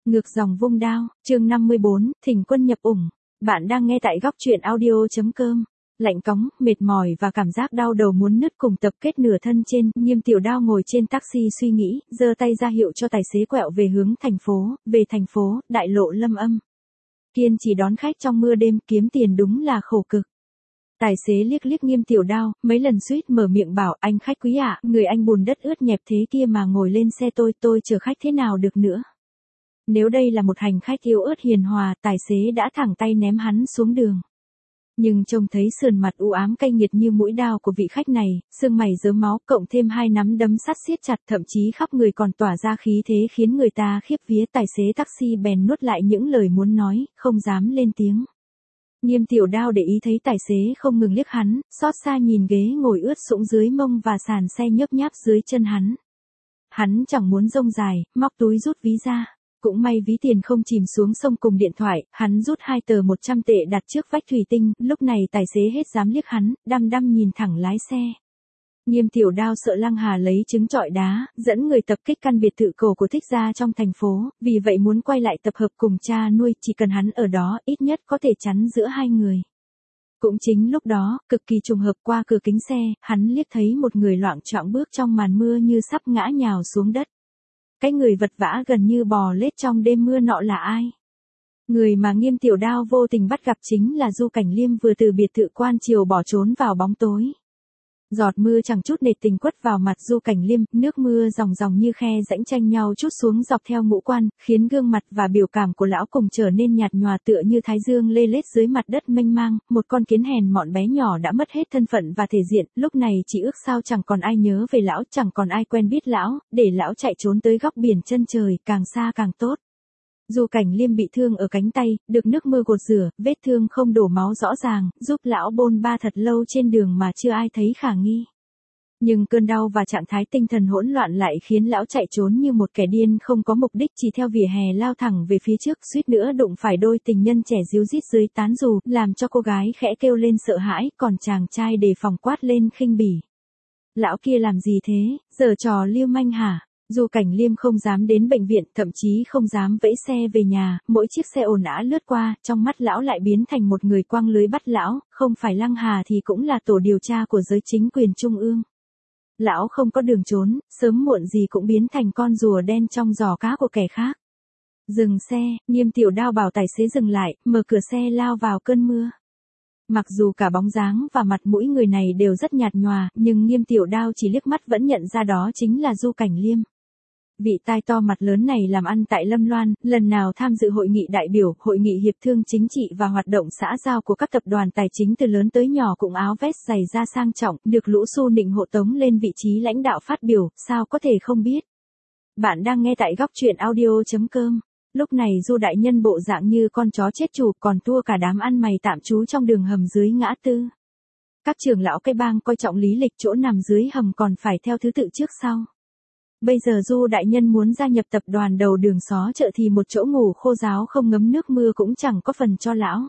Ngược dòng vung đao, chương 54, thỉnh quân nhập ủng. Bạn đang nghe tại góc truyện audio.com. Lạnh cóng, mệt mỏi và cảm giác đau đầu muốn nứt cùng tập kết nửa thân trên, Nghiêm Tiểu Đao ngồi trên taxi suy nghĩ, giơ tay ra hiệu cho tài xế quẹo về hướng thành phố, đại lộ Lâm Âm. Kiên chỉ đón khách trong mưa đêm, kiếm tiền đúng là khổ cực. Tài xế liếc liếc Nghiêm Tiểu Đao, mấy lần suýt mở miệng bảo, anh khách quý ạ, người anh bùn đất ướt nhẹp thế kia mà ngồi lên xe tôi chở khách thế nào được nữa. Nếu đây là một hành khách yếu ớt hiền hòa, tài xế đã thẳng tay ném hắn xuống đường. Nhưng trông thấy sườn mặt u ám cay nghiệt như mũi đao của vị khách này, sương mày rớm máu cộng thêm hai nắm đấm sắt siết chặt, thậm chí khắp người còn tỏa ra khí thế khiến người ta khiếp vía. Tài xế taxi bèn nuốt lại những lời muốn nói, không dám lên tiếng. Nghiêm Tiểu Đao để ý thấy tài xế không ngừng liếc hắn, xót xa nhìn ghế ngồi ướt sũng dưới mông và sàn xe nhớp nháp dưới chân hắn. Hắn chẳng muốn rông dài, móc túi rút ví ra. Cũng may ví tiền không chìm xuống sông cùng điện thoại, hắn rút 2 tờ 100 tệ đặt trước vách thủy tinh, lúc này tài xế hết dám liếc hắn, đăm đăm nhìn thẳng lái xe. Nghiêm Tiểu Đao sợ Lăng Hà lấy trứng trọi đá, dẫn người tập kích căn biệt thự cổ của thích gia trong thành phố, vì vậy muốn quay lại tập hợp cùng cha nuôi, chỉ cần hắn ở đó, ít nhất có thể chắn giữa hai người. Cũng chính lúc đó, cực kỳ trùng hợp, qua cửa kính xe, hắn liếc thấy một người loạng choạng bước trong màn mưa như sắp ngã nhào xuống đất. Cái người vật vã gần như bò lết trong đêm mưa nọ là ai? Người mà Nghiêm Tiểu Đao vô tình bắt gặp chính là Du Cảnh Liêm vừa từ biệt thự Quan Triều bỏ trốn vào bóng tối. Giọt mưa chẳng chút nề tình quất vào mặt Du Cảnh Liêm, nước mưa ròng ròng như khe rãnh tranh nhau trút xuống dọc theo ngũ quan, khiến gương mặt và biểu cảm của lão cùng trở nên nhạt nhòa tựa như thái dương lê lết dưới mặt đất mênh mang. Một con kiến hèn mọn bé nhỏ đã mất hết thân phận và thể diện, lúc này chỉ ước sao chẳng còn ai nhớ về lão, chẳng còn ai quen biết lão, để lão chạy trốn tới góc biển chân trời, càng xa càng tốt. Du Cảnh Liêm bị thương ở cánh tay, được nước mưa gột rửa, vết thương không đổ máu rõ ràng, giúp lão bôn ba thật lâu trên đường mà chưa ai thấy khả nghi. Nhưng cơn đau và trạng thái tinh thần hỗn loạn lại khiến lão chạy trốn như một kẻ điên không có mục đích, chỉ theo vỉa hè lao thẳng về phía trước, suýt nữa đụng phải đôi tình nhân trẻ ríu rít dưới tán dù, làm cho cô gái khẽ kêu lên sợ hãi, còn chàng trai đề phòng quát lên khinh bỉ. Lão kia làm gì thế, giở trò lưu manh hả? Du Cảnh Liêm không dám đến bệnh viện, thậm chí không dám vẫy xe về nhà, mỗi chiếc xe ồn ào lướt qua, trong mắt lão lại biến thành một người quăng lưới bắt lão, không phải Lăng Hà thì cũng là tổ điều tra của giới chính quyền trung ương. Lão không có đường trốn, sớm muộn gì cũng biến thành con rùa đen trong giỏ cá của kẻ khác. Dừng xe, Nghiêm Tiểu Đao bảo tài xế dừng lại, mở cửa xe lao vào cơn mưa. Mặc dù cả bóng dáng và mặt mũi người này đều rất nhạt nhòa, nhưng Nghiêm Tiểu Đao chỉ liếc mắt vẫn nhận ra đó chính là Du Cảnh Liêm. Vị tai to mặt lớn này làm ăn tại Lâm Loan, lần nào tham dự hội nghị đại biểu, hội nghị hiệp thương chính trị và hoạt động xã giao của các tập đoàn tài chính từ lớn tới nhỏ cũng áo vest giày da sang trọng, được lũ xu nịnh hộ tống lên vị trí lãnh đạo phát biểu, sao có thể không biết. Bạn đang nghe tại góc truyện audio.com. Lúc này Du đại nhân bộ dạng như con chó chết chủ, còn thua cả đám ăn mày tạm trú trong đường hầm dưới ngã tư. Các trưởng lão cái bang coi trọng lý lịch, chỗ nằm dưới hầm còn phải theo thứ tự trước sau. Bây giờ Du đại nhân muốn gia nhập tập đoàn đầu đường xó chợ thì một chỗ ngủ khô ráo không ngấm nước mưa cũng chẳng có phần cho lão.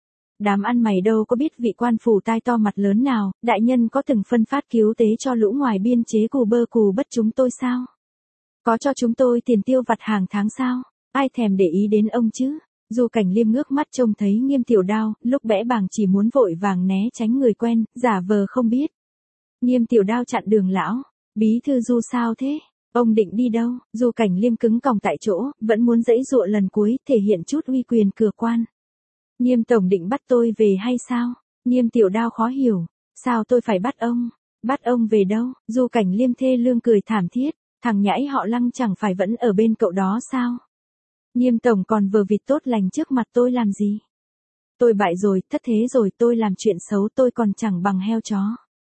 Đám ăn mày đâu có biết vị quan phủ tai to mặt lớn nào, đại nhân có từng phân phát cứu tế cho lũ ngoài biên chế cù bơ cù bất chúng tôi sao? Có cho chúng tôi tiền tiêu vặt hàng tháng sao? Ai thèm để ý đến ông chứ? Du Cảnh Liêm ngước mắt trông thấy Nghiêm Tiểu Đao, lúc bẽ bàng chỉ muốn vội vàng né tránh người quen, giả vờ không biết. Nghiêm Tiểu Đao chặn đường lão, bí thư Du sao thế? Ông định đi đâu? Du Cảnh Liêm cứng còng tại chỗ, vẫn muốn giãy giụa lần cuối, thể hiện chút uy quyền cửa quan. Nghiêm tổng định bắt tôi về hay sao? Nghiêm Tiểu Đao khó hiểu, sao tôi phải bắt ông? Bắt ông về đâu? Du Cảnh Liêm thê lương cười thảm thiết, thằng nhãi họ Lăng chẳng phải vẫn ở bên cậu đó sao? Nghiêm tổng còn vờ vịt tốt lành trước mặt tôi làm gì? Tôi bại rồi, thất thế rồi, tôi làm chuyện xấu tôi còn chẳng bằng heo chó.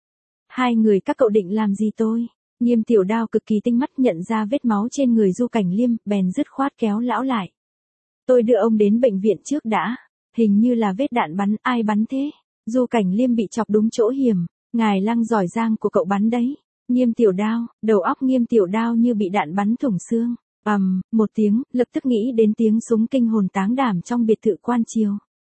Hai người các cậu định làm gì tôi? Nghiêm Tiểu Đao cực kỳ tinh mắt nhận ra vết máu trên người Du Cảnh Liêm, bèn dứt khoát kéo lão lại. Tôi đưa ông đến bệnh viện trước đã. Hình như là vết đạn bắn, ai bắn thế? Du Cảnh Liêm bị chọc đúng chỗ hiểm. Ngài Lăng giỏi giang của cậu bắn đấy. Nghiêm Tiểu Đao, đầu óc Nghiêm Tiểu Đao như bị đạn bắn thủng xương. Một tiếng, lập tức nghĩ đến tiếng súng kinh hồn táng đảm trong biệt thự Quan Triều.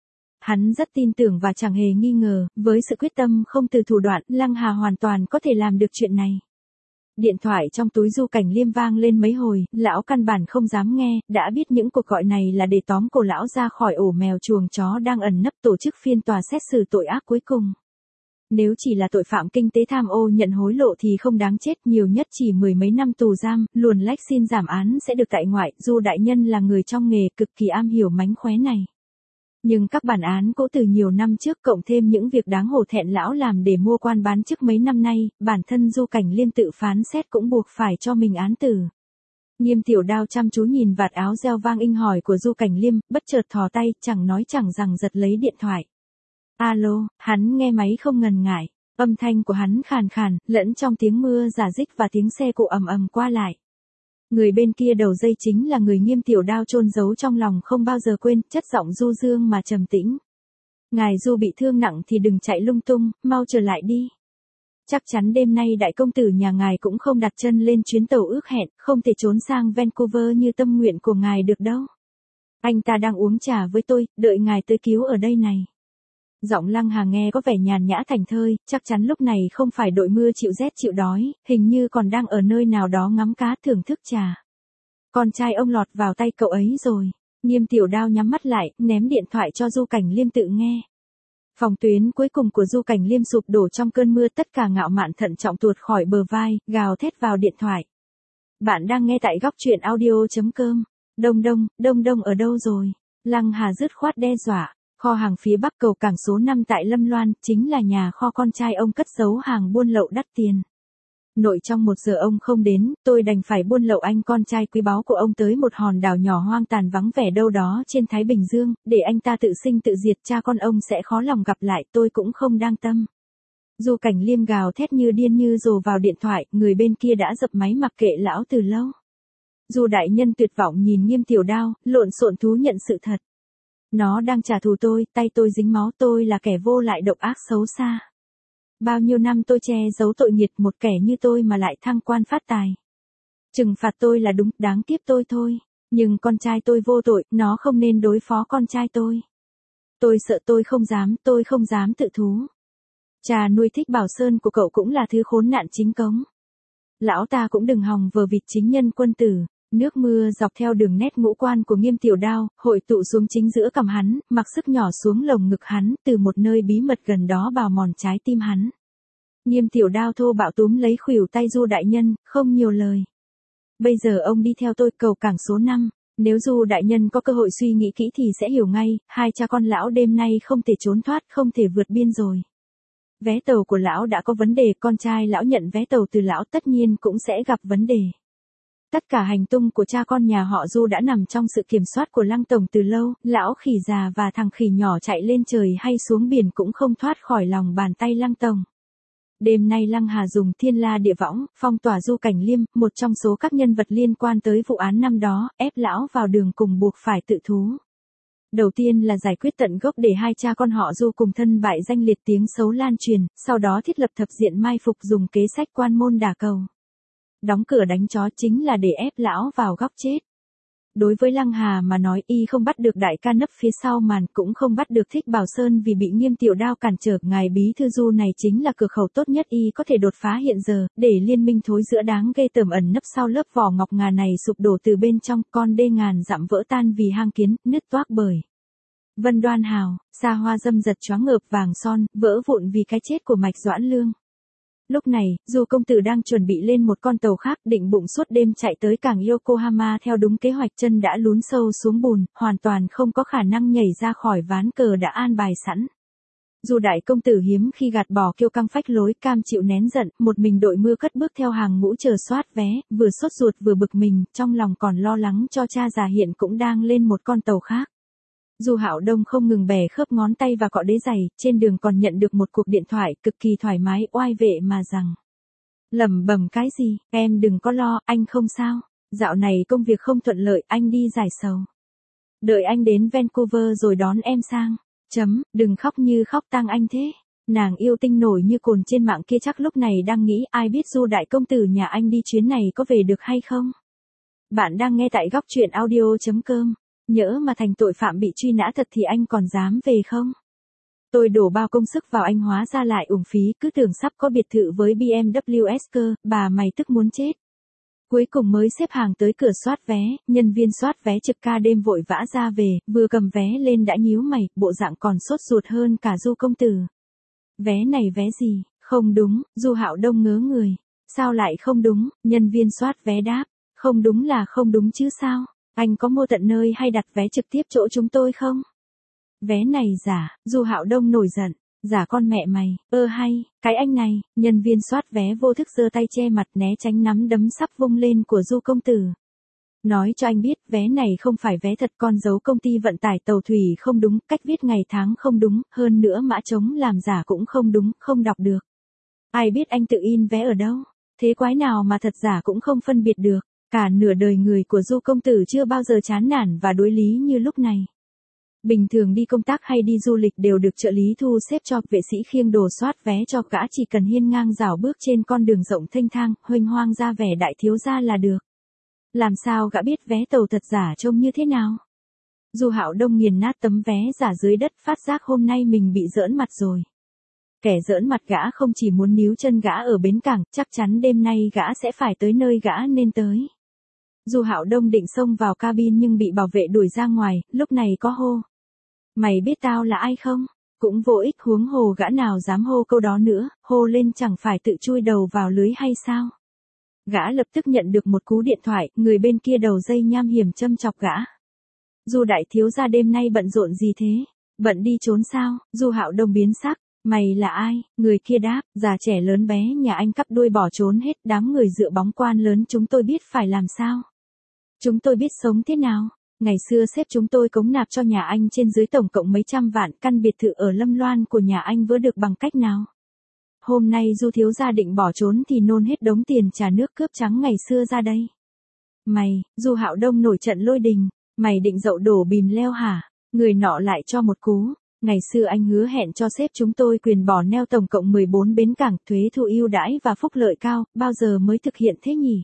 Hắn rất tin tưởng và chẳng hề nghi ngờ, với sự quyết tâm không từ thủ đoạn, Lăng Hà hoàn toàn có thể làm được chuyện này. Điện thoại trong túi Du Cảnh Liêm vang lên mấy hồi, lão căn bản không dám nghe, đã biết những cuộc gọi này là để tóm cổ lão ra khỏi ổ mèo chuồng chó đang ẩn nấp tổ chức phiên tòa xét xử tội ác cuối cùng. Nếu chỉ là tội phạm kinh tế tham ô nhận hối lộ thì không đáng chết, nhiều nhất chỉ mười mấy năm tù giam, luồn lách xin giảm án sẽ được tại ngoại. Du đại nhân là người trong nghề cực kỳ am hiểu mánh khóe này. Nhưng các bản án cũ từ nhiều năm trước cộng thêm những việc đáng hổ thẹn lão làm để mua quan bán chức mấy năm nay, bản thân Du Cảnh Liêm tự phán xét cũng buộc phải cho mình án tử. Nghiêm Tiểu Đao chăm chú nhìn vạt áo reo vang inh hỏi của Du Cảnh Liêm, bất chợt thò tay, chẳng nói chẳng rằng giật lấy điện thoại. Alo, hắn nghe máy không ngần ngại, âm thanh của hắn khàn khàn, lẫn trong tiếng mưa rả rích và tiếng xe cộ ầm ầm qua lại. Người bên kia đầu dây chính là người Nghiêm Tiểu Đao chôn giấu trong lòng không bao giờ quên, chất giọng du dương mà trầm tĩnh. Ngài Du bị thương nặng thì đừng chạy lung tung, mau trở lại đi. Chắc chắn đêm nay đại công tử nhà ngài cũng không đặt chân lên chuyến tàu ước hẹn, không thể trốn sang Vancouver như tâm nguyện của ngài được đâu. Anh ta đang uống trà với tôi, đợi ngài tới cứu ở đây này. Giọng Lăng Hà nghe có vẻ nhàn nhã thảnh thơi, chắc chắn lúc này không phải đội mưa chịu rét chịu đói, hình như còn đang ở nơi nào đó ngắm cá thưởng thức trà. Con trai ông lọt vào tay cậu ấy rồi. Nghiêm Tiểu Đao nhắm mắt lại, ném điện thoại cho Du Cảnh Liêm tự nghe. Phòng tuyến cuối cùng của Du Cảnh Liêm sụp đổ trong cơn mưa, tất cả ngạo mạn thận trọng tuột khỏi bờ vai, gào thét vào điện thoại. Bạn đang nghe tại góc truyện audio.com. Đông Đông ở đâu rồi? Lăng Hà dứt khoát đe dọa. Kho hàng phía bắc cầu cảng số 5 tại Lâm Loan, chính là nhà kho con trai ông cất giấu hàng buôn lậu đắt tiền. Nội trong 1 giờ ông không đến, tôi đành phải buôn lậu anh con trai quý báu của ông tới một hòn đảo nhỏ hoang tàn vắng vẻ đâu đó trên Thái Bình Dương, để anh ta tự sinh tự diệt, cha con ông sẽ khó lòng gặp lại, tôi cũng không đang tâm. Du Cảnh Liêm gào thét như điên như rồ vào điện thoại, người bên kia đã dập máy mặc kệ lão từ lâu. Du đại nhân tuyệt vọng nhìn Nghiêm Tiểu Đao, lộn xộn thú nhận sự thật. Nó đang trả thù tôi, tay tôi dính máu, tôi là kẻ vô lại độc ác xấu xa. Bao nhiêu năm tôi che giấu tội nghiệt, một kẻ như tôi mà lại thăng quan phát tài. Trừng phạt tôi là đúng, đáng tiếc tôi thôi. Nhưng con trai tôi vô tội, nó không nên đối phó con trai tôi. Tôi sợ, tôi không dám tự thú. Cha nuôi Thích Bảo Sơn của cậu cũng là thứ khốn nạn chính cống. Lão ta cũng đừng hòng vờ vịt chính nhân quân tử. Nước mưa dọc theo đường nét ngũ quan của Nghiêm Tiểu Đao, hội tụ xuống chính giữa cằm hắn, mặc sức nhỏ xuống lồng ngực hắn, từ một nơi bí mật gần đó bào mòn trái tim hắn. Nghiêm Tiểu Đao thô bạo túm lấy khuỷu tay Du đại nhân, không nhiều lời. Bây giờ ông đi theo tôi, cầu cảng số 5, nếu Du đại nhân có cơ hội suy nghĩ kỹ thì sẽ hiểu ngay, hai cha con lão đêm nay không thể trốn thoát, không thể vượt biên rồi. Vé tàu của lão đã có vấn đề, con trai lão nhận vé tàu từ lão tất nhiên cũng sẽ gặp vấn đề. Tất cả hành tung của cha con nhà họ Du đã nằm trong sự kiểm soát của Lăng tổng từ lâu, lão khỉ già và thằng khỉ nhỏ chạy lên trời hay xuống biển cũng không thoát khỏi lòng bàn tay Lăng tổng. Đêm nay Lăng Hà dùng thiên la địa võng, phong tỏa Du Cảnh Liêm, một trong số các nhân vật liên quan tới vụ án năm đó, ép lão vào đường cùng buộc phải tự thú. Đầu tiên là giải quyết tận gốc để hai cha con họ Du cùng thân bại danh liệt, tiếng xấu lan truyền, sau đó thiết lập thập diện mai phục dùng kế sách quan môn đả cầu. Đóng cửa đánh chó chính là để ép lão vào góc chết. Đối với Lăng Hà mà nói, y không bắt được đại ca nấp phía sau màn, cũng không bắt được Thích Bảo Sơn vì bị Nghiêm Tiểu Đao cản trở. Ngài bí thư Du này chính là cửa khẩu tốt nhất y có thể đột phá hiện giờ, để liên minh thối giữa đáng ghê tởm ẩn nấp sau lớp vỏ ngọc ngà này sụp đổ từ bên trong, con đê ngàn dặm vỡ tan vì hang kiến, nứt toác bởi Vân Đoan Hào, xa hoa dâm dật choáng ngợp vàng son, vỡ vụn vì cái chết của Mạch Doãn Lương. Lúc này, Du công tử đang chuẩn bị lên một con tàu khác, định bụng suốt đêm chạy tới cảng Yokohama theo đúng kế hoạch, chân đã lún sâu xuống bùn, hoàn toàn không có khả năng nhảy ra khỏi ván cờ đã an bài sẵn. Du đại công tử hiếm khi gạt bỏ kiêu căng phách lối, cam chịu nén giận, một mình đội mưa cất bước theo hàng ngũ chờ soát vé, vừa sốt ruột vừa bực mình, trong lòng còn lo lắng cho cha già hiện cũng đang lên một con tàu khác. Du Hạo Đông không ngừng bẻ khớp ngón tay và cọ đế giày, trên đường còn nhận được một cuộc điện thoại cực kỳ thoải mái, oai vệ mà rằng. Lẩm bẩm cái gì, em đừng có lo, anh không sao. Dạo này công việc không thuận lợi, anh đi giải sầu. Đợi anh đến Vancouver rồi đón em sang. Đừng khóc như khóc tang anh thế. Nàng yêu tinh nổi như cồn trên mạng kia chắc lúc này đang nghĩ ai biết Du đại công tử nhà anh đi chuyến này có về được hay không. Bạn đang nghe tại góc truyện audio.com. Nhỡ mà thành tội phạm bị truy nã thật thì anh còn dám về không? Tôi đổ bao công sức vào anh hóa ra lại uổng phí, cứ tưởng sắp có biệt thự với BMW S cơ, bà mày tức muốn chết. Cuối cùng mới xếp hàng tới cửa soát vé, nhân viên soát vé trực ca đêm vội vã ra về, vừa cầm vé lên đã nhíu mày, bộ dạng còn sốt ruột hơn cả Du công tử. Vé này vé gì? Không đúng, Du Hạo Đông ngớ người. Sao lại không đúng? Nhân viên soát vé đáp. Không đúng là không đúng chứ sao? Anh có mua tận nơi hay đặt vé trực tiếp chỗ chúng tôi không? Vé này giả, Du Hạo Đông nổi giận. Giả con mẹ mày, hay, cái anh này, nhân viên soát vé vô thức giơ tay che mặt né tránh nắm đấm sắp vung lên của Du công tử. Nói cho anh biết, vé này không phải vé thật, con dấu công ty vận tải tàu thủy không đúng, cách viết ngày tháng không đúng, hơn nữa mã trống làm giả cũng không đúng, không đọc được. Ai biết anh tự in vé ở đâu? Thế quái nào mà thật giả cũng không phân biệt được. Cả nửa đời người của Du công tử chưa bao giờ chán nản và đối lý như lúc này. Bình thường đi công tác hay đi du lịch đều được trợ lý thu xếp cho, vệ sĩ khiêng đồ soát vé cho, gã chỉ cần hiên ngang rảo bước trên con đường rộng thênh thang, huênh hoang ra vẻ đại thiếu gia là được. Làm sao gã biết vé tàu thật giả trông như thế nào? Du Hạo Đông nghiền nát tấm vé giả dưới đất, phát giác hôm nay mình bị giỡn mặt rồi. Kẻ giỡn mặt gã không chỉ muốn níu chân gã ở bến cảng, chắc chắn đêm nay gã sẽ phải tới nơi gã nên tới. Du Hạo Đông định xông vào cabin nhưng bị bảo vệ đuổi ra ngoài, lúc này có hô. Mày biết tao là ai không? Cũng vô ích, huống hồ gã nào dám hô câu đó nữa, hô lên chẳng phải tự chui đầu vào lưới hay sao? Gã lập tức nhận được một cú điện thoại, người bên kia đầu dây nham hiểm châm chọc gã. Du đại thiếu gia đêm nay bận rộn gì thế? Bận đi trốn sao? Du Hạo Đông biến sắc. Mày là ai? Người kia đáp, già trẻ lớn bé nhà anh cắp đuôi bỏ trốn hết, đám người dựa bóng quan lớn chúng tôi biết phải làm sao? Chúng tôi biết sống thế nào? Ngày xưa sếp chúng tôi cống nạp cho nhà anh trên dưới tổng cộng mấy trăm vạn, căn biệt thự ở Lâm Loan của nhà anh vỡ được bằng cách nào? Hôm nay Du thiếu gia định bỏ trốn thì nôn hết đống tiền trả nước cướp trắng ngày xưa ra đây. Mày, Du Hạo Đông nổi trận lôi đình, mày định dậu đổ bìm leo hả? Người nọ lại cho một cú. Ngày xưa anh hứa hẹn cho sếp chúng tôi quyền bỏ neo tổng cộng 14 bến cảng, thuế thu ưu đãi và phúc lợi cao, bao giờ mới thực hiện thế nhỉ?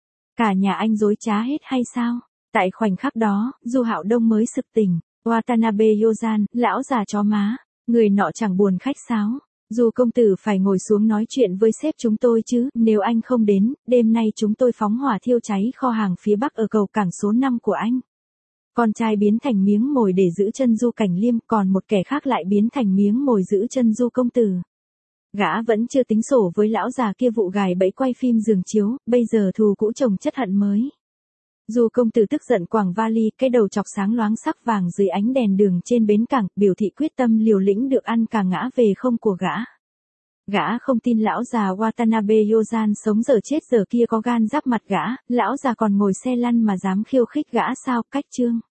Cả nhà anh dối trá hết hay sao? Tại khoảnh khắc đó, Du Hạo Đông mới sực tỉnh. Watanabe Yozan, lão già chó má, người nọ chẳng buồn khách sáo. Du công tử phải ngồi xuống nói chuyện với sếp chúng tôi chứ, nếu anh không đến, đêm nay chúng tôi phóng hỏa thiêu cháy kho hàng phía bắc ở cầu cảng số 5 của anh. Con trai biến thành miếng mồi để giữ chân Du Cảnh Liêm, còn một kẻ khác lại biến thành miếng mồi giữ chân Du công tử. Gã vẫn chưa tính sổ với lão già kia vụ gài bẫy quay phim giường chiếu, bây giờ thù cũ chồng chất hận mới. Du công tử tức giận quàng vali, cái đầu chọc sáng loáng sắc vàng dưới ánh đèn đường trên bến cảng, biểu thị quyết tâm liều lĩnh được ăn cả ngã về không của gã. Gã không tin lão già Watanabe Yozan sống giờ chết giờ kia có gan giáp mặt gã, lão già còn ngồi xe lăn mà dám khiêu khích gã sao? Cách chương